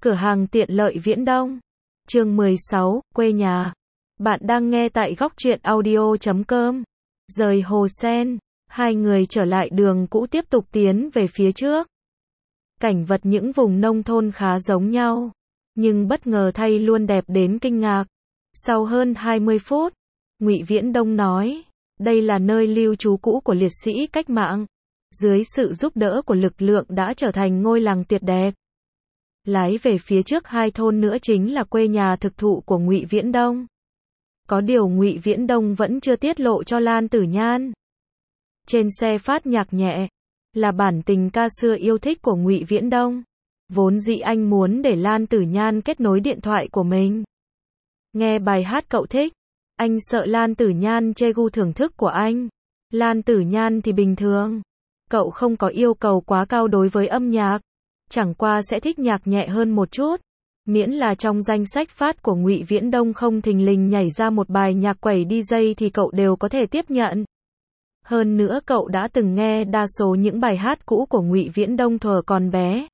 Cửa hàng tiện lợi Viễn Đông. Chương 16, quê nhà. Bạn đang nghe tại góc truyện audio.com. Rời Hồ Sen, hai người trở lại đường cũ tiếp tục tiến về phía trước. Cảnh vật những vùng nông thôn khá giống nhau, nhưng bất ngờ thay luôn đẹp đến kinh ngạc. Sau hơn 20 phút, Ngụy Viễn Đông nói, đây là nơi lưu trú cũ của liệt sĩ cách mạng. Dưới sự giúp đỡ của lực lượng đã trở thành ngôi làng tuyệt đẹp. Lái về phía trước 2 thôn nữa chính là quê nhà thực thụ của Ngụy Viễn Đông. Có điều Ngụy Viễn Đông vẫn chưa tiết lộ cho Lan Tử Nhan. Trên xe phát nhạc nhẹ, là bản tình ca xưa yêu thích của Ngụy Viễn Đông. Vốn dĩ anh muốn để Lan Tử Nhan kết nối điện thoại của mình. Nghe bài hát cậu thích, anh sợ Lan Tử Nhan chê gu thưởng thức của anh. Lan Tử Nhan thì bình thường. Cậu không có yêu cầu quá cao đối với âm nhạc. Chẳng qua sẽ thích nhạc nhẹ hơn một chút. Miễn là trong danh sách phát của Ngụy Viễn Đông không thình lình nhảy ra một bài nhạc quẩy DJ thì cậu đều có thể tiếp nhận. Hơn nữa cậu đã từng nghe đa số những bài hát cũ của Ngụy Viễn Đông thuở còn bé.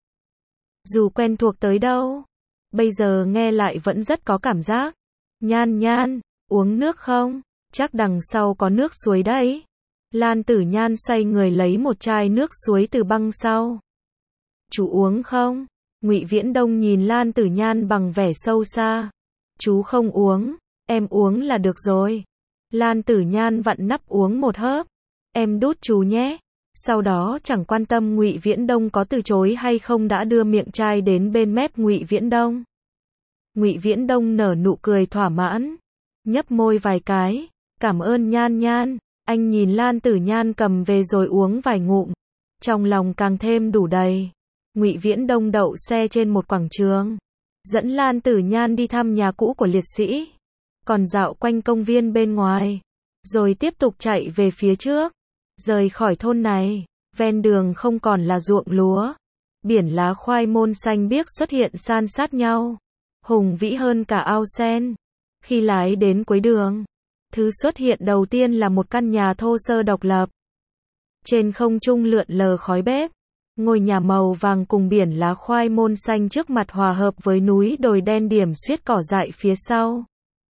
Dù quen thuộc tới đâu, bây giờ nghe lại vẫn rất có cảm giác. Nhan Nhan, uống nước không? Chắc đằng sau có nước suối đấy. Lan Tử Nhan xoay người lấy một chai nước suối từ băng sau. Chú uống không? Ngụy Viễn Đông nhìn Lan Tử Nhan bằng vẻ sâu xa. Chú không uống, em uống là được rồi. Lan Tử Nhan vặn nắp uống một hớp. Em đút chú nhé. Sau đó chẳng quan tâm Ngụy Viễn Đông có từ chối hay không đã đưa miệng chai đến bên mép Ngụy Viễn Đông. Ngụy Viễn Đông nở nụ cười thỏa mãn, nhấp môi vài cái. Cảm ơn Nhan Nhan. Anh nhìn Lan Tử Nhan cầm về rồi uống vài ngụm. Trong lòng càng thêm đủ đầy. Ngụy Viễn Đông đậu xe trên một quảng trường, dẫn Lan Tử Nhan đi thăm nhà cũ của liệt sĩ, còn dạo quanh công viên bên ngoài, rồi tiếp tục chạy về phía trước. Rời khỏi thôn này, ven đường không còn là ruộng lúa, biển lá khoai môn xanh biếc xuất hiện san sát nhau, hùng vĩ hơn cả ao sen. Khi lái đến cuối đường, thứ xuất hiện đầu tiên là một căn nhà thô sơ độc lập. Trên không trung lượn lờ khói bếp. Ngôi nhà màu vàng cùng biển lá khoai môn xanh trước mặt hòa hợp với núi đồi đen điểm xuyết cỏ dại phía sau.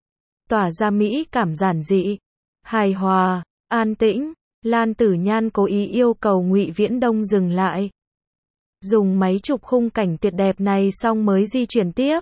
Tỏa ra mỹ cảm giản dị, hài hòa, an tĩnh. Lan Tử Nhan cố ý yêu cầu Ngụy Viễn Đông dừng lại. Dùng máy chụp khung cảnh tuyệt đẹp này xong mới di chuyển tiếp.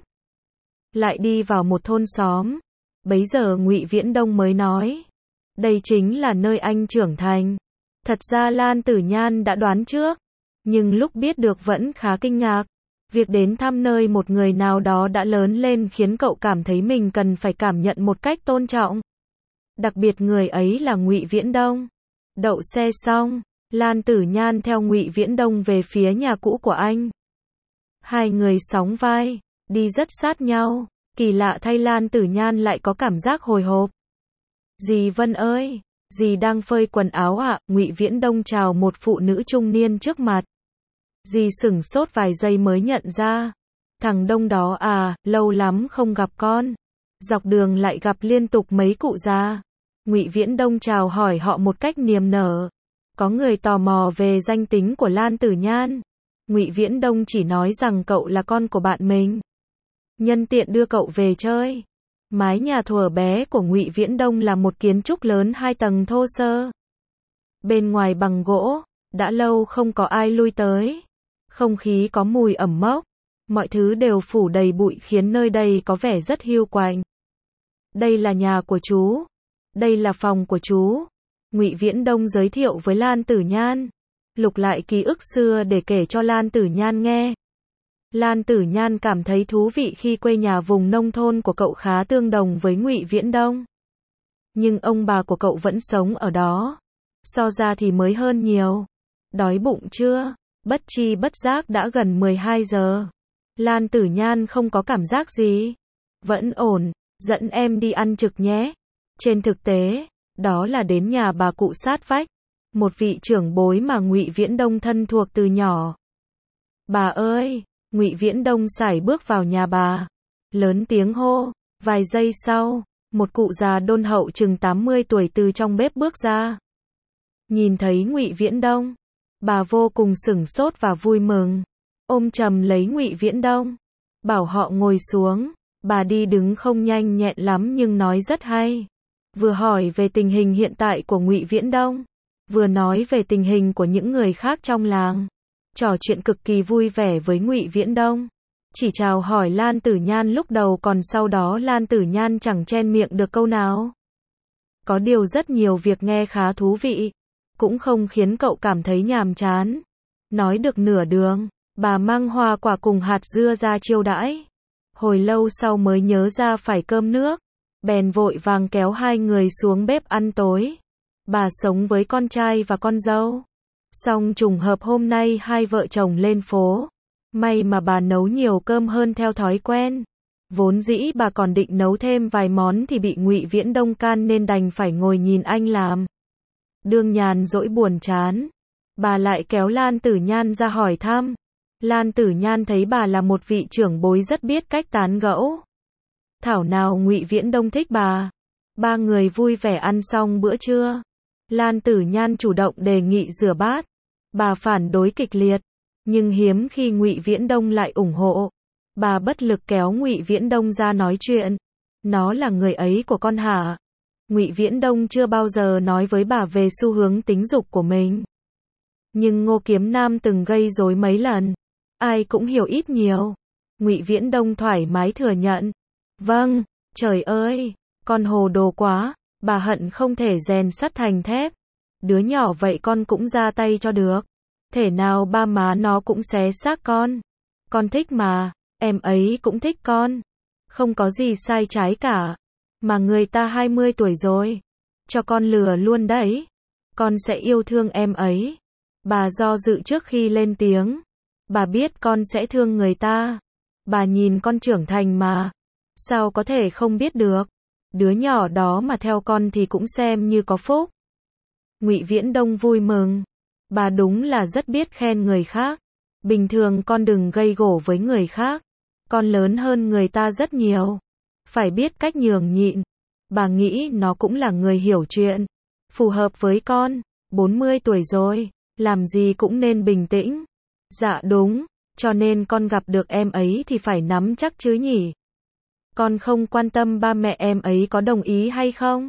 Lại đi vào một thôn xóm. Bấy giờ Ngụy Viễn Đông mới nói. Đây chính là nơi anh trưởng thành. Thật ra Lan Tử Nhan đã đoán trước. Nhưng lúc biết được vẫn khá kinh ngạc. Việc đến thăm nơi một người nào đó đã lớn lên khiến cậu cảm thấy mình cần phải cảm nhận một cách tôn trọng. Đặc biệt người ấy là Ngụy Viễn Đông. Đậu xe xong, Lan Tử Nhan theo Ngụy Viễn Đông về phía nhà cũ của anh. Hai người sóng vai, đi rất sát nhau. Kỳ lạ thay Lan Tử Nhan lại có cảm giác hồi hộp. Dì Vân ơi, dì đang phơi quần áo ạ? Ngụy Viễn Đông chào một phụ nữ trung niên trước mặt. Dì sửng sốt vài giây mới nhận ra. Thằng Đông đó à, lâu lắm không gặp con. Dọc đường lại gặp liên tục mấy cụ già. Ngụy Viễn Đông chào hỏi họ một cách niềm nở. Có người tò mò về danh tính của Lan Tử Nhan. Ngụy Viễn Đông chỉ nói rằng cậu là con của bạn mình. Nhân tiện đưa cậu về chơi. Mái nhà thuở bé của Ngụy Viễn Đông là một kiến trúc lớn 2 tầng thô sơ. Bên ngoài bằng gỗ, đã lâu không có ai lui tới. Không khí có mùi ẩm mốc, mọi thứ đều phủ đầy bụi khiến nơi đây có vẻ rất hiu quạnh. Đây là nhà của chú. Đây là phòng của chú. Ngụy Viễn Đông giới thiệu với Lan Tử Nhan. Lục lại ký ức xưa để kể cho Lan Tử Nhan nghe. Lan Tử Nhan cảm thấy thú vị khi quê nhà vùng nông thôn của cậu khá tương đồng với Ngụy Viễn Đông. Nhưng ông bà của cậu vẫn sống ở đó. So ra thì mới hơn nhiều. Đói bụng chưa? Bất chi bất giác đã gần 12 giờ. Lan Tử Nhan không có cảm giác gì. Vẫn ổn, dẫn em đi ăn trực nhé. Trên thực tế, đó là đến nhà bà cụ sát vách. Một vị trưởng bối mà Ngụy Viễn Đông thân thuộc từ nhỏ. Bà ơi! Ngụy Viễn Đông sải bước vào nhà bà. Lớn tiếng hô. Vài giây sau, một cụ già đôn hậu chừng 80 tuổi từ trong bếp bước ra. Nhìn thấy Ngụy Viễn Đông, bà vô cùng sửng sốt và vui mừng. Ôm chầm lấy Ngụy Viễn Đông. bảo họ ngồi xuống. Bà đi đứng không nhanh nhẹn lắm nhưng nói rất hay. Vừa hỏi về tình hình hiện tại của Ngụy Viễn Đông, vừa nói về tình hình của những người khác trong làng. Trò chuyện cực kỳ vui vẻ với Ngụy Viễn Đông. Chỉ chào hỏi Lan Tử Nhan lúc đầu, còn sau đó Lan Tử Nhan chẳng chen miệng được câu nào. Có điều rất nhiều việc nghe khá thú vị, cũng không khiến cậu cảm thấy nhàm chán. Nói được nửa đường, bà mang hoa quả cùng hạt dưa ra chiêu đãi. Hồi lâu sau mới nhớ ra phải cơm nước, bèn vội vàng kéo hai người xuống bếp ăn tối. Bà sống với con trai và con dâu. Xong trùng hợp hôm nay hai vợ chồng lên phố. May mà bà nấu nhiều cơm hơn theo thói quen. Vốn dĩ bà còn định nấu thêm vài món thì bị Ngụy Viễn Đông can nên đành phải ngồi nhìn anh làm. Đương nhàn rỗi buồn chán, bà lại kéo Lan Tử Nhan ra hỏi thăm. Lan Tử Nhan thấy bà là một vị trưởng bối rất biết cách tán gẫu. Thảo nào Ngụy Viễn Đông thích bà. Ba người vui vẻ ăn xong bữa trưa. Lan Tử Nhan chủ động đề nghị rửa bát. Bà phản đối kịch liệt, nhưng hiếm khi Ngụy Viễn Đông lại ủng hộ. Bà bất lực kéo Ngụy Viễn Đông ra nói chuyện. Nó là người ấy của con hả? Ngụy Viễn Đông chưa bao giờ nói với bà về xu hướng tính dục của mình. Nhưng Ngô Kiếm Nam từng gây rối mấy lần. Ai cũng hiểu ít nhiều. Ngụy Viễn Đông thoải mái thừa nhận. Vâng, trời ơi, con hồ đồ quá, bà hận không thể rèn sắt thành thép. Đứa nhỏ vậy con cũng ra tay cho được. Thể nào ba má nó cũng xé xác con. Con thích mà, em ấy cũng thích con. Không có gì sai trái cả. Mà người ta 20 tuổi rồi. Cho con lừa luôn đấy. Con sẽ yêu thương em ấy. Bà do dự trước khi lên tiếng. Bà biết con sẽ thương người ta. Bà nhìn con trưởng thành mà. Sao có thể không biết được. Đứa nhỏ đó mà theo con thì cũng xem như có phúc. Ngụy Viễn Đông vui mừng. Bà đúng là rất biết khen người khác. Bình thường con đừng gây gổ với người khác. Con lớn hơn người ta rất nhiều. Phải biết cách nhường nhịn. Bà nghĩ nó cũng là người hiểu chuyện. Phù hợp với con. 40 tuổi rồi. Làm gì cũng nên bình tĩnh. Dạ đúng. Cho nên con gặp được em ấy thì phải nắm chắc chứ nhỉ. Con không quan tâm ba mẹ em ấy có đồng ý hay không.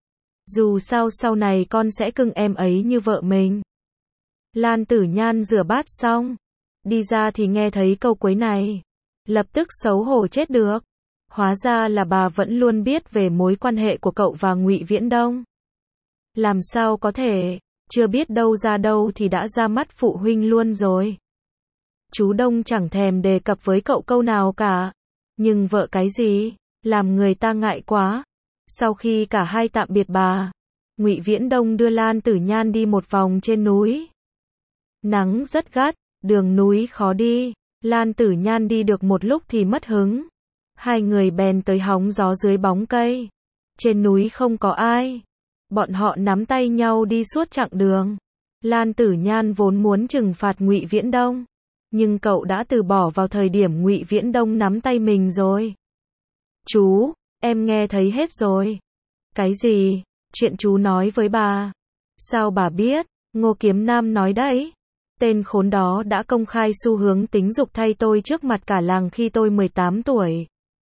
Dù sao sau này con sẽ cưng em ấy như vợ mình. Lan Tử Nhan rửa bát xong. Đi ra thì nghe thấy câu cuối này. Lập tức xấu hổ chết được. Hóa ra là bà vẫn luôn biết về mối quan hệ của cậu và Ngụy Viễn Đông. Làm sao có thể, chưa biết đâu ra đâu thì đã ra mắt phụ huynh luôn rồi. Chú Đông chẳng thèm đề cập với cậu câu nào cả. Nhưng vợ cái gì, làm người ta ngại quá. Sau khi cả hai tạm biệt bà, Ngụy Viễn Đông đưa Lan Tử Nhan đi một vòng trên núi. Nắng rất gắt, đường núi khó đi. Lan Tử Nhan đi được một lúc thì mất hứng. Hai người bèn tới hóng gió dưới bóng cây. Trên núi không có ai. Bọn họ nắm tay nhau đi suốt chặng đường. Lan Tử Nhan vốn muốn trừng phạt Ngụy Viễn Đông, nhưng cậu đã từ bỏ vào thời điểm Ngụy Viễn Đông nắm tay mình rồi. Chú, em nghe thấy hết rồi. Cái gì? Chuyện chú nói với bà. Sao bà biết? Ngô Kiếm Nam nói đấy. Tên khốn đó đã công khai xu hướng tính dục thay tôi trước mặt cả làng khi tôi 18 tuổi.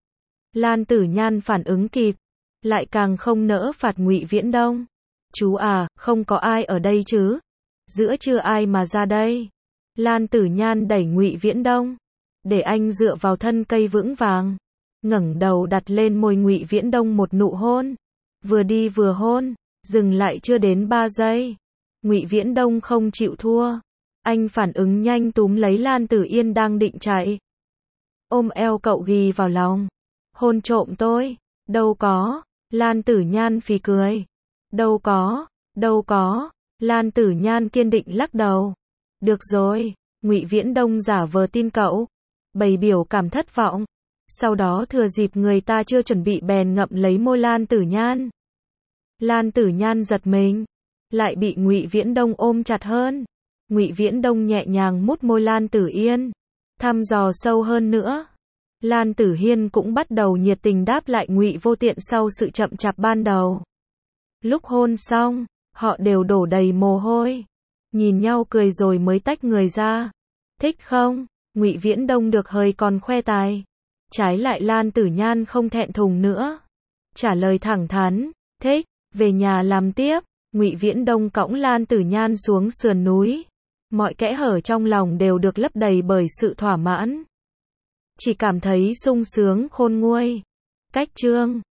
Lan Tử Nhan phản ứng kịp, lại càng không nỡ phạt Ngụy Viễn Đông. Chú à, không có ai ở đây chứ? Giữa trưa ai mà ra đây? Lan Tử Nhan đẩy Ngụy Viễn Đông, để anh dựa vào thân cây vững vàng, ngẩng đầu đặt lên môi Ngụy Viễn Đông một nụ hôn. Vừa đi vừa hôn, dừng lại chưa đến 3 giây. Ngụy Viễn Đông không chịu thua. Anh phản ứng nhanh túm lấy Lan Tử Yên đang định chạy. Ôm eo cậu ghì vào lòng. Hôn trộm tôi. Đâu có. Lan Tử Nhan phì cười. Đâu có. Đâu có. Lan Tử Nhan kiên định lắc đầu. Được rồi. Ngụy Viễn Đông giả vờ tin cậu, bày biểu cảm thất vọng. Sau đó thừa dịp người ta chưa chuẩn bị bèn ngậm lấy môi Lan Tử Nhan. Lan Tử Nhan giật mình, lại bị Ngụy Viễn Đông ôm chặt hơn. Ngụy Viễn Đông nhẹ nhàng mút môi Lan Tử Yên, thăm dò sâu hơn nữa. Lan Tử Hiên cũng bắt đầu nhiệt tình đáp lại Ngụy Vô Tiện sau sự chậm chạp ban đầu. Lúc hôn xong, họ đều đổ đầy mồ hôi, nhìn nhau cười rồi mới tách người ra. Thích không? Ngụy Viễn Đông được hơi còn khoe tài. Trái lại Lan Tử Nhan không thẹn thùng nữa. Trả lời thẳng thắn, thích, về nhà làm tiếp. Ngụy Viễn Đông cõng Lan Tử Nhan xuống sườn núi. Mọi kẽ hở trong lòng đều được lấp đầy bởi sự thỏa mãn. Chỉ cảm thấy sung sướng khôn nguôi. Cách chương